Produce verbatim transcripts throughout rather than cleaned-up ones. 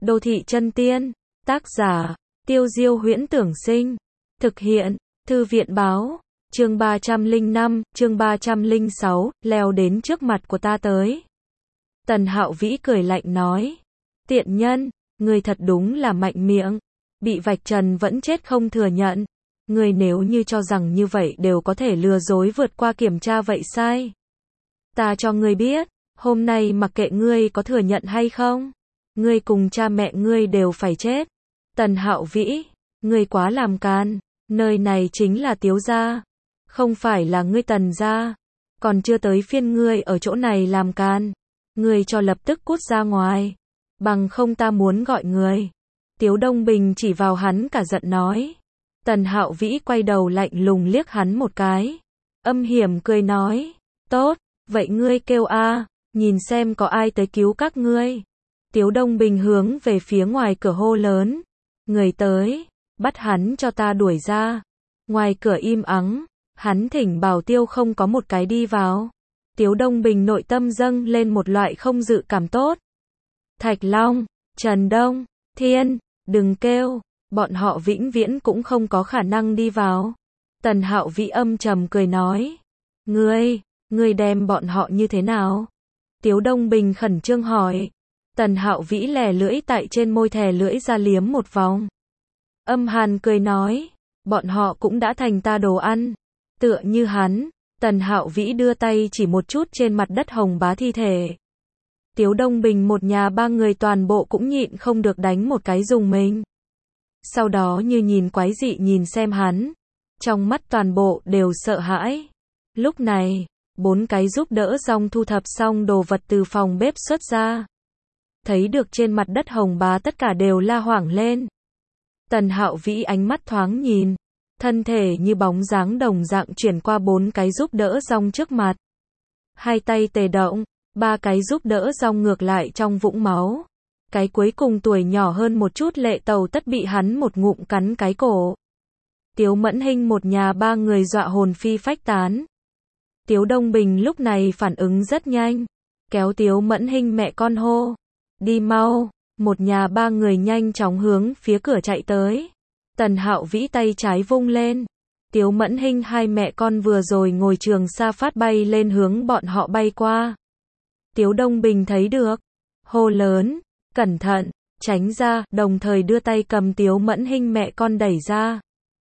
Đô thị chân tiên, tác giả, Tiêu Diêu Huyễn Tưởng Sinh, thực hiện, Thư viện Báo, chương ba trăm lẻ năm, chương ba trăm lẻ sáu, leo đến trước mặt của ta tới. Tần Hạo Vĩ cười lạnh nói, tiện nhân, người thật đúng là mạnh miệng, bị vạch trần vẫn chết không thừa nhận. Người nếu như cho rằng như vậy đều có thể lừa dối vượt qua kiểm tra vậy sai. Ta cho ngươi biết, hôm nay mặc kệ ngươi có thừa nhận hay không, ngươi cùng cha mẹ ngươi đều phải chết. Tần Hạo Vĩ, ngươi quá làm càn, nơi này chính là Tiếu gia, không phải là ngươi Tần gia, còn chưa tới phiên ngươi ở chỗ này làm càn, ngươi cho lập tức cút ra ngoài, bằng không ta muốn gọi người. Tiếu Đông Bình chỉ vào hắn cả giận nói. Tần Hạo Vĩ quay đầu lạnh lùng liếc hắn một cái, âm hiểm cười nói, tốt, vậy ngươi kêu a, nhìn xem có ai tới cứu các ngươi. Tiếu Đông Bình hướng về phía ngoài cửa hô lớn, người tới, bắt hắn cho ta đuổi ra. Ngoài cửa im ắng, hắn thỉnh bảo tiêu không có một cái đi vào. Tiếu Đông Bình nội tâm dâng lên một loại không dự cảm tốt. Thạch Long, Trần Đông, Thiên, đừng kêu, bọn họ vĩnh viễn cũng không có khả năng đi vào. Tần Hạo Vĩ âm trầm cười nói, ngươi, ngươi đem bọn họ như thế nào? Tiếu Đông Bình khẩn trương hỏi. Tần Hạo Vĩ lè lưỡi tại trên môi thè lưỡi ra liếm một vòng. Âm hàn cười nói, bọn họ cũng đã thành ta đồ ăn. Tựa như hắn, Tần Hạo Vĩ đưa tay chỉ một chút trên mặt đất Hồng Bá thi thể. Tiếu Đông Bình một nhà ba người toàn bộ cũng nhịn không được đánh một cái dùng mình. Sau đó như nhìn quái dị nhìn xem hắn, trong mắt toàn bộ đều sợ hãi. Lúc này, bốn cái giúp đỡ xong thu thập xong đồ vật từ phòng bếp xuất ra. Thấy được trên mặt đất Hồng Bá tất cả đều la hoảng lên. Tần Hạo Vĩ ánh mắt thoáng nhìn, thân thể như bóng dáng đồng dạng chuyển qua bốn cái giúp đỡ xong trước mặt. Hai tay tề động, ba cái giúp đỡ xong ngược lại trong vũng máu. Cái cuối cùng tuổi nhỏ hơn một chút Lệ Tàu tất bị hắn một ngụm cắn cái cổ. Tiếu Mẫn Hinh một nhà ba người dọa hồn phi phách tán. Tiếu Đông Bình lúc này phản ứng rất nhanh, kéo Tiếu Mẫn Hinh mẹ con hô, đi mau, một nhà ba người nhanh chóng hướng phía cửa chạy tới. Tần Hạo Vĩ tay trái vung lên, Tiếu Mẫn Hinh hai mẹ con vừa rồi ngồi trường sa phát bay lên hướng bọn họ bay qua. Tiếu Đông Bình thấy được, hô lớn, cẩn thận, tránh ra, đồng thời đưa tay cầm Tiếu Mẫn Hinh mẹ con đẩy ra.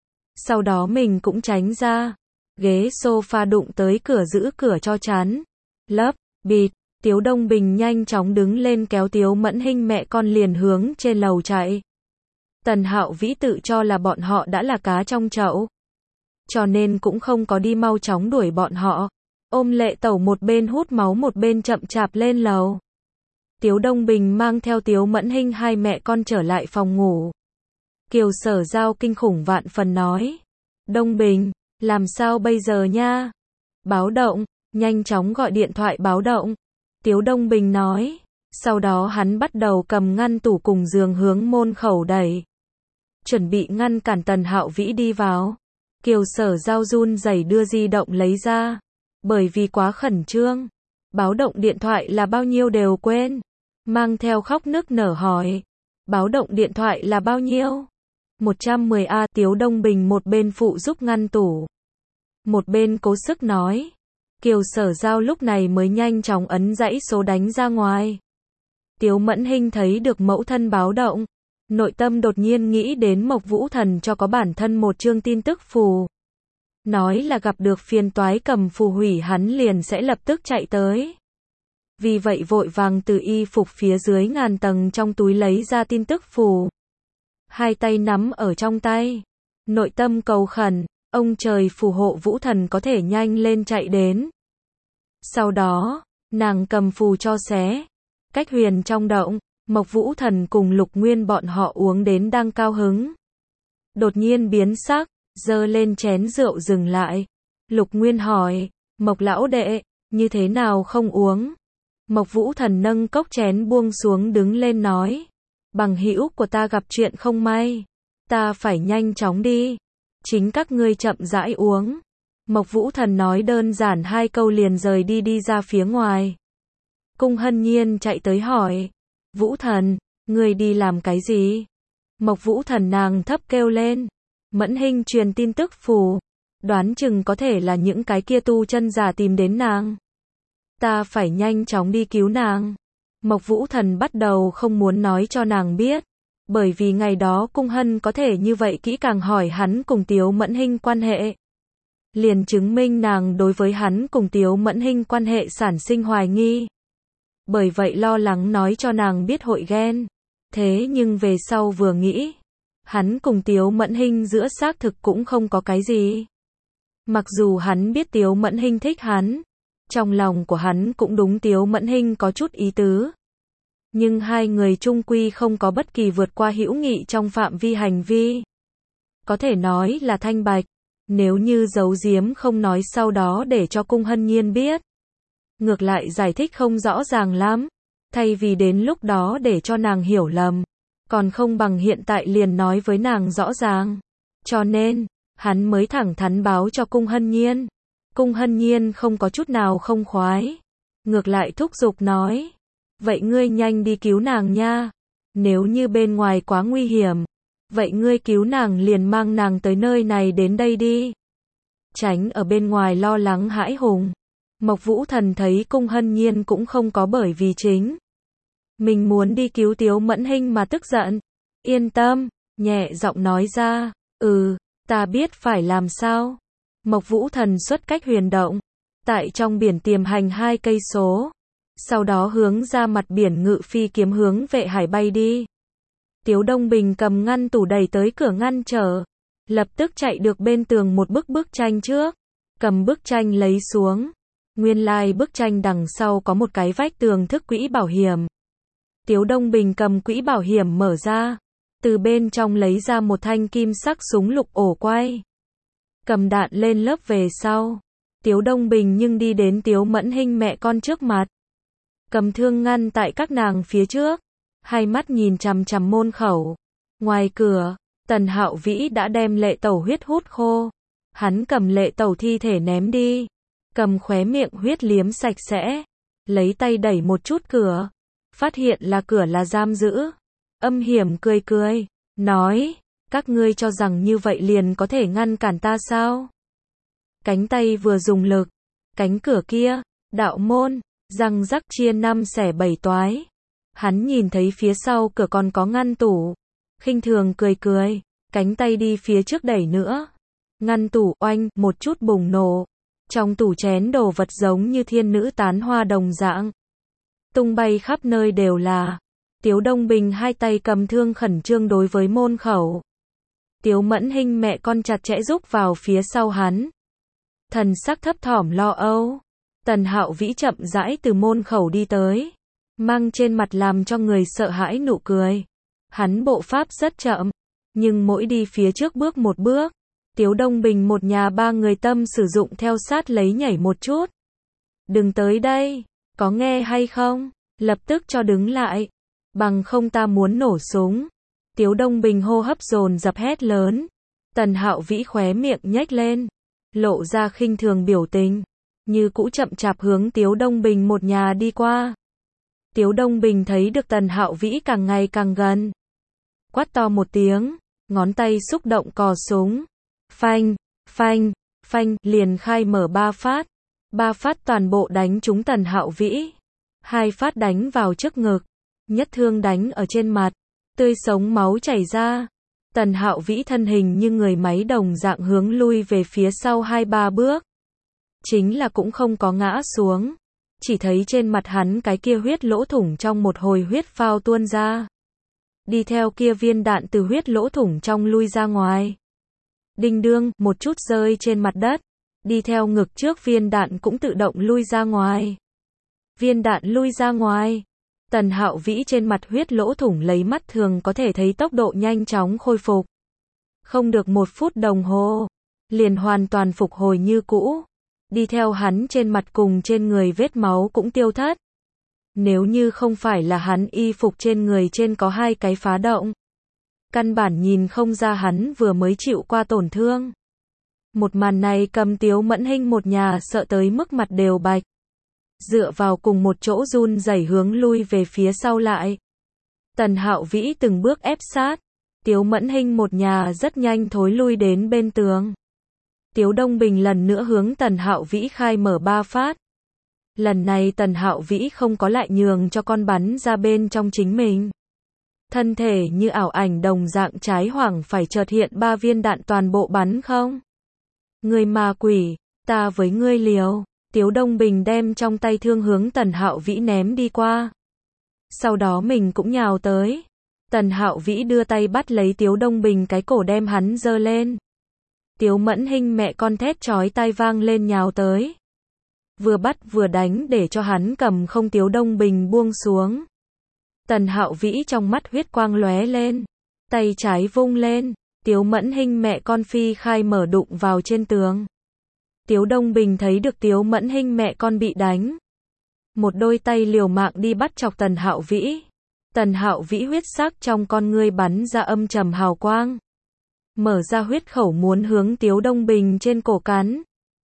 Sau đó mình cũng tránh ra, ghế sofa đụng tới cửa giữ cửa cho chắn. Lấp, bịt, Tiếu Đông Bình nhanh chóng đứng lên kéo Tiếu Mẫn Hinh mẹ con liền hướng trên lầu chạy. Tần Hạo Vĩ tự cho là bọn họ đã là cá trong chậu, cho nên cũng không có đi mau chóng đuổi bọn họ. Ôm Lệ Tẩu một bên hút máu một bên chậm chạp lên lầu. Tiếu Đông Bình mang theo Tiếu Mẫn Hinh hai mẹ con trở lại phòng ngủ. Kiều Sở Giao kinh khủng vạn phần nói, Đông Bình, làm sao bây giờ nha? Báo động, nhanh chóng gọi điện thoại báo động. Tiếu Đông Bình nói, sau đó hắn bắt đầu cầm ngăn tủ cùng giường hướng môn khẩu đẩy, chuẩn bị ngăn cản Tần Hạo Vĩ đi vào. Kiều Sở Giao run rẩy đưa di động lấy ra, bởi vì quá khẩn trương, báo động điện thoại là bao nhiêu đều quên, mang theo khóc nức nở hỏi, báo động điện thoại là bao nhiêu? một trăm mười A. Tiếu Đông Bình một bên phụ giúp ngăn tủ, một bên cố sức nói. Kiều Sở Giao lúc này mới nhanh chóng ấn dãy số đánh ra ngoài. Tiếu Mẫn Hinh thấy được mẫu thân báo động, nội tâm đột nhiên nghĩ đến Mộc Vũ Thần cho có bản thân một chương tin tức phù, nói là gặp được phiền toái cầm phù hủy hắn liền sẽ lập tức chạy tới. Vì vậy vội vàng từ y phục phía dưới ngàn tầng trong túi lấy ra tin tức phù, hai tay nắm ở trong tay, nội tâm cầu khẩn, ông trời phù hộ Vũ Thần có thể nhanh lên chạy đến. Sau đó, nàng cầm phù cho xé, cách huyền trong động, Mộc Vũ Thần cùng Lục Nguyên bọn họ uống đến đang cao hứng. Đột nhiên biến sắc, giơ lên chén rượu dừng lại. Lục Nguyên hỏi, Mộc lão đệ, như thế nào không uống? Mộc Vũ Thần nâng cốc chén buông xuống đứng lên nói, bằng hữu của ta gặp chuyện không may, ta phải nhanh chóng đi, chính các ngươi chậm rãi uống. Mộc Vũ Thần nói đơn giản hai câu liền rời đi đi ra phía ngoài. Cung Hân Nhiên chạy tới hỏi, Vũ Thần, Ngươi đi làm cái gì? Mộc Vũ Thần nàng thấp kêu lên. Mẫn Hinh truyền tin tức phù. Đoán chừng có thể là những cái kia tu chân giả tìm đến nàng. Ta phải nhanh chóng đi cứu nàng. Mộc Vũ Thần bắt đầu không muốn nói cho nàng biết. Bởi vì ngày đó Cung Hân có thể như vậy kỹ càng hỏi hắn cùng Tiếu Mẫn Hinh quan hệ. Liền chứng minh nàng đối với hắn cùng Tiếu Mẫn Hinh quan hệ sản sinh hoài nghi. Bởi vậy lo lắng nói cho nàng biết hội ghen. Thế nhưng về sau vừa nghĩ, hắn cùng Tiếu Mẫn Hinh giữa xác thực cũng không có cái gì. Mặc dù hắn biết Tiếu Mẫn Hinh thích hắn, trong lòng của hắn cũng đúng Tiếu Mẫn Hinh có chút ý tứ. Nhưng hai người chung quy không có bất kỳ vượt qua hữu nghị trong phạm vi hành vi. Có thể nói là thanh bạch, nếu như giấu giếm không nói sau đó để cho Cung Hân Nhiên biết. Ngược lại giải thích không rõ ràng lắm, thay vì đến lúc đó để cho nàng hiểu lầm, còn không bằng hiện tại liền nói với nàng rõ ràng. Cho nên, hắn mới thẳng thắn báo cho Cung Hân Nhiên. Cung Hân Nhiên không có chút nào không khoái, ngược lại thúc giục nói, vậy ngươi nhanh đi cứu nàng nha, nếu như bên ngoài quá nguy hiểm, vậy ngươi cứu nàng liền mang nàng tới nơi này đến đây đi. Tránh ở bên ngoài lo lắng hãi hùng. Mộc Vũ Thần thấy Cung Hân Nhiên cũng không có bởi vì chính mình muốn đi cứu Tiếu Mẫn Hinh mà tức giận. Yên tâm, nhẹ giọng nói ra, ừ, ta biết phải làm sao. Mộc Vũ Thần xuất cách huyền động, tại trong biển tiềm hành hai cây số, sau đó hướng ra mặt biển ngự phi kiếm hướng Vệ Hải bay đi. Tiếu Đông Bình cầm ngăn tủ đẩy tới cửa ngăn trở, lập tức chạy được bên tường một bức bức tranh trước, cầm bức tranh lấy xuống. Nguyên lai like bức tranh đằng sau có một cái vách tường thức quỹ bảo hiểm. Tiếu Đông Bình cầm quỹ bảo hiểm mở ra, từ bên trong lấy ra một thanh kim sắc súng lục ổ quay. Cầm đạn lên lớp về sau, Tiếu Đông Bình nhưng đi đến Tiếu Mẫn Hinh mẹ con trước mặt. Cầm thương ngăn tại các nàng phía trước, hai mắt nhìn chằm chằm môn khẩu. Ngoài cửa, Tần Hạo Vĩ đã đem Lệ Tẩu huyết hút khô. Hắn cầm Lệ Tẩu thi thể ném đi, cầm khóe miệng huyết liếm sạch sẽ, lấy tay đẩy một chút cửa, phát hiện là cửa là giam giữ. Âm hiểm cười cười, nói, các ngươi cho rằng như vậy liền có thể ngăn cản ta sao? Cánh tay vừa dùng lực, cánh cửa kia, đạo môn, răng rắc chia năm xẻ bảy toái. Hắn nhìn thấy phía sau cửa còn có ngăn tủ, khinh thường cười cười, cánh tay đi phía trước đẩy nữa. Ngăn tủ oanh, một chút bùng nổ. Trong tủ chén đồ vật giống như thiên nữ tán hoa đồng dạng, tung bay khắp nơi đều là. Tiếu Đông Bình hai tay cầm thương khẩn trương đối với môn khẩu. Tiếu Mẫn Hinh mẹ con chặt chẽ rúc vào phía sau hắn. Thần sắc thấp thỏm lo âu. Tần Hạo Vĩ chậm rãi từ môn khẩu đi tới, mang trên mặt làm cho người sợ hãi nụ cười. Hắn bộ pháp rất chậm, nhưng mỗi đi phía trước bước một bước, Tiếu Đông Bình một nhà ba người tâm sử dụng theo sát lấy nhảy một chút. Đừng tới đây, có nghe hay không? Lập tức cho đứng lại, bằng không ta muốn nổ súng. Tiếu Đông Bình hô hấp dồn dập hét lớn. Tần Hạo Vĩ khóe miệng nhếch lên, lộ ra khinh thường biểu tình, như cũ chậm chạp hướng Tiếu Đông Bình một nhà đi qua. Tiếu Đông Bình thấy được Tần Hạo Vĩ càng ngày càng gần, quát to một tiếng, ngón tay xúc động cò súng. Phanh, phanh, phanh, liền khai mở ba phát. Ba phát toàn bộ đánh trúng Tần Hạo Vĩ. Hai phát đánh vào trước ngực, nhất thương đánh ở trên mặt, tươi sống máu chảy ra. Tần Hạo Vĩ thân hình như người máy đồng dạng hướng lui về phía sau hai ba bước. Chính là cũng không có ngã xuống, chỉ thấy trên mặt hắn cái kia huyết lỗ thủng trong một hồi huyết phao tuôn ra. Đi theo kia viên đạn từ huyết lỗ thủng trong lui ra ngoài. Đinh đương, một chút rơi trên mặt đất. Đi theo ngực trước viên đạn cũng tự động lui ra ngoài. Viên đạn lui ra ngoài. Tần Hạo Vĩ trên mặt huyết lỗ thủng lấy mắt thường có thể thấy tốc độ nhanh chóng khôi phục. Không được một phút đồng hồ, liền hoàn toàn phục hồi như cũ. Đi theo hắn trên mặt cùng trên người vết máu cũng tiêu thất. Nếu như không phải là hắn y phục trên người trên có hai cái phá động, căn bản nhìn không ra hắn vừa mới chịu qua tổn thương. Một màn này cầm Tiếu Mẫn Hinh một nhà sợ tới mức mặt đều bạch. Dựa vào cùng một chỗ run rẩy hướng lui về phía sau lại. Tần Hạo Vĩ từng bước ép sát. Tiếu Mẫn Hinh một nhà rất nhanh thối lui đến bên tường. Tiếu Đông Bình lần nữa hướng Tần Hạo Vĩ khai mở ba phát. Lần này Tần Hạo Vĩ không có lại nhường cho con bắn ra bên trong chính mình. Thân thể như ảo ảnh đồng dạng trái hoảng phải chợt hiện ba viên đạn toàn bộ bắn không. Người ma quỷ, ta với ngươi liều. Tiếu Đông Bình đem trong tay thương hướng Tần Hạo Vĩ ném đi qua. Sau đó mình cũng nhào tới. Tần Hạo Vĩ đưa tay bắt lấy Tiếu Đông Bình cái cổ đem hắn giơ lên. Tiếu Mẫn Hinh mẹ con thét chói tai vang lên nhào tới. Vừa bắt vừa đánh để cho hắn cầm không. Tiếu Đông Bình buông xuống. Tần Hạo Vĩ trong mắt huyết quang lóe lên. Tay trái vung lên. Tiếu Mẫn Hinh mẹ con phi khai mở đụng vào trên tường. Tiếu Đông Bình thấy được Tiếu Mẫn Hinh mẹ con bị đánh. Một đôi tay liều mạng đi bắt chọc Tần Hạo Vĩ. Tần Hạo Vĩ huyết sắc trong con ngươi bắn ra âm trầm hào quang. Mở ra huyết khẩu muốn hướng Tiếu Đông Bình trên cổ cắn.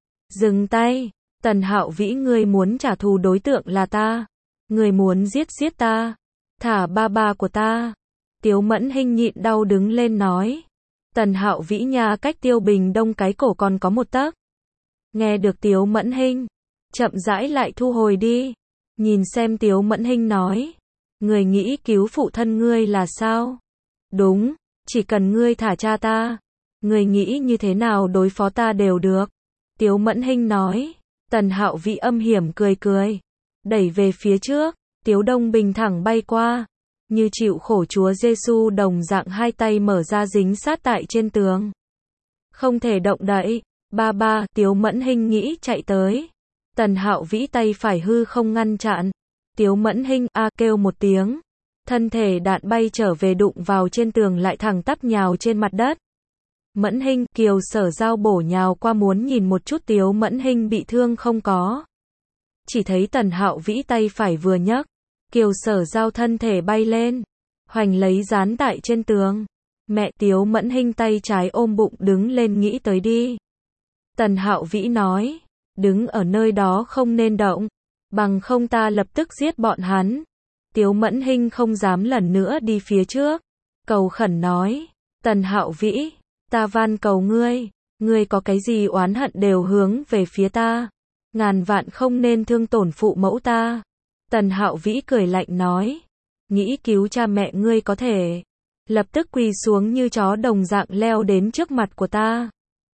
Dừng tay. Tần Hạo Vĩ, ngươi muốn trả thù đối tượng là ta. Ngươi muốn giết giết ta. Thả ba ba của ta. Tiếu Mẫn Hinh nhịn đau đứng lên nói. Tần Hạo Vĩ nhà cách Tiêu Bình Đông cái cổ còn có một tấc. Nghe được Tiếu Mẫn Hinh, chậm rãi lại thu hồi đi. Nhìn xem Tiếu Mẫn Hinh nói. Người nghĩ cứu phụ thân ngươi là sao? Đúng, chỉ cần ngươi thả cha ta. Người nghĩ như thế nào đối phó ta đều được. Tiếu Mẫn Hinh nói. Tần Hạo Vĩ âm hiểm cười cười. Đẩy về phía trước. Tiếu Đông Bình thẳng bay qua. Như chịu khổ Chúa Giêsu đồng dạng hai tay mở ra dính sát tại trên tường. Không thể động đậy. Ba ba, Tiếu Mẫn Hinh nghĩ chạy tới. Tần Hạo Vĩ tay phải hư không ngăn chặn. Tiếu Mẫn Hinh a kêu một tiếng. Thân thể đạn bay trở về đụng vào trên tường lại thẳng tắp nhào trên mặt đất. Mẫn Hinh, Kiều Sở Giao bổ nhào qua muốn nhìn một chút Tiếu Mẫn Hinh bị thương không có. Chỉ thấy Tần Hạo Vĩ tay phải vừa nhấc. Kiều Sở Giao thân thể bay lên. Hoành lấy dán tại trên tường. Mẹ Tiếu Mẫn Hinh tay trái ôm bụng đứng lên nghĩ tới đi. Tần Hạo Vĩ nói. Đứng ở nơi đó không nên động. Bằng không ta lập tức giết bọn hắn. Tiếu Mẫn Hinh không dám lần nữa đi phía trước. Cầu khẩn nói. Tần Hạo Vĩ. Ta van cầu ngươi. Ngươi có cái gì oán hận đều hướng về phía ta. Ngàn vạn không nên thương tổn phụ mẫu ta. Tần Hạo Vĩ cười lạnh nói. Nghĩ cứu cha mẹ ngươi có thể. Lập tức quỳ xuống như chó đồng dạng leo đến trước mặt của ta.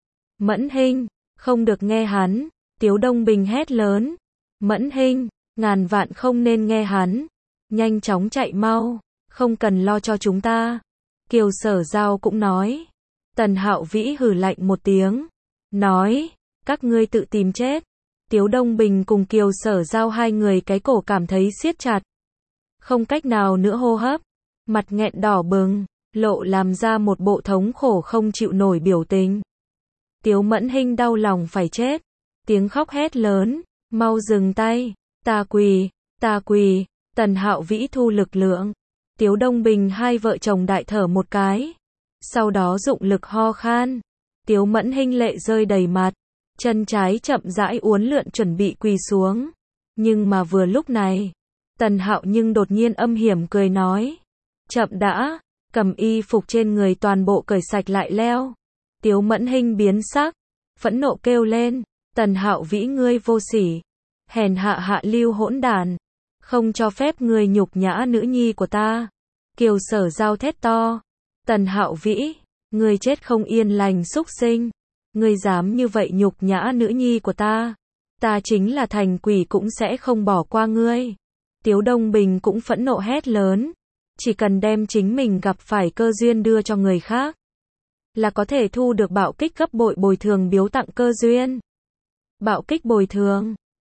Mẫn Hinh. Không được nghe hắn. Tiếu Đông Bình hét lớn. Mẫn Hinh. Ngàn vạn không nên nghe hắn. Nhanh chóng chạy mau. Không cần lo cho chúng ta. Kiều Sở Giao cũng nói. Tần Hạo Vĩ hừ lạnh một tiếng. Nói. Các ngươi tự tìm chết. Tiếu Đông Bình cùng Kiều Sở Giao hai người cái cổ cảm thấy siết chặt. Không cách nào nữa hô hấp. Mặt nghẹn đỏ bừng. Lộ làm ra một bộ thống khổ không chịu nổi biểu tình. Tiếu Mẫn Hinh đau lòng phải chết. Tiếng khóc hét lớn. Mau dừng tay. Ta quỳ. Ta quỳ. Tần Hạo Vĩ thu lực lượng. Tiếu Đông Bình hai vợ chồng đại thở một cái. Sau đó dụng lực ho khan. Tiếu Mẫn Hinh lệ rơi đầy mặt. Chân trái chậm rãi uốn lượn chuẩn bị quỳ xuống. Nhưng mà vừa lúc này. Tần Hạo nhưng đột nhiên âm hiểm cười nói. Chậm đã. Cầm y phục trên người toàn bộ cởi sạch lại leo. Tiếu Mẫn Hinh biến sắc. Phẫn nộ kêu lên. Tần Hạo Vĩ, ngươi vô sỉ. Hèn hạ hạ lưu hỗn đàn. Không cho phép ngươi nhục nhã nữ nhi của ta. Kiều Sở Giao thét to. Tần Hạo Vĩ. Ngươi chết không yên lành súc sinh. Ngươi dám như vậy nhục nhã nữ nhi của ta. Ta chính là thành quỷ cũng sẽ không bỏ qua ngươi. Tiếu Đông Bình cũng phẫn nộ hét lớn. Chỉ cần đem chính mình gặp phải cơ duyên đưa cho người khác. Là có thể thu được bạo kích gấp bội bồi thường biếu tặng cơ duyên. Bạo kích bồi thường.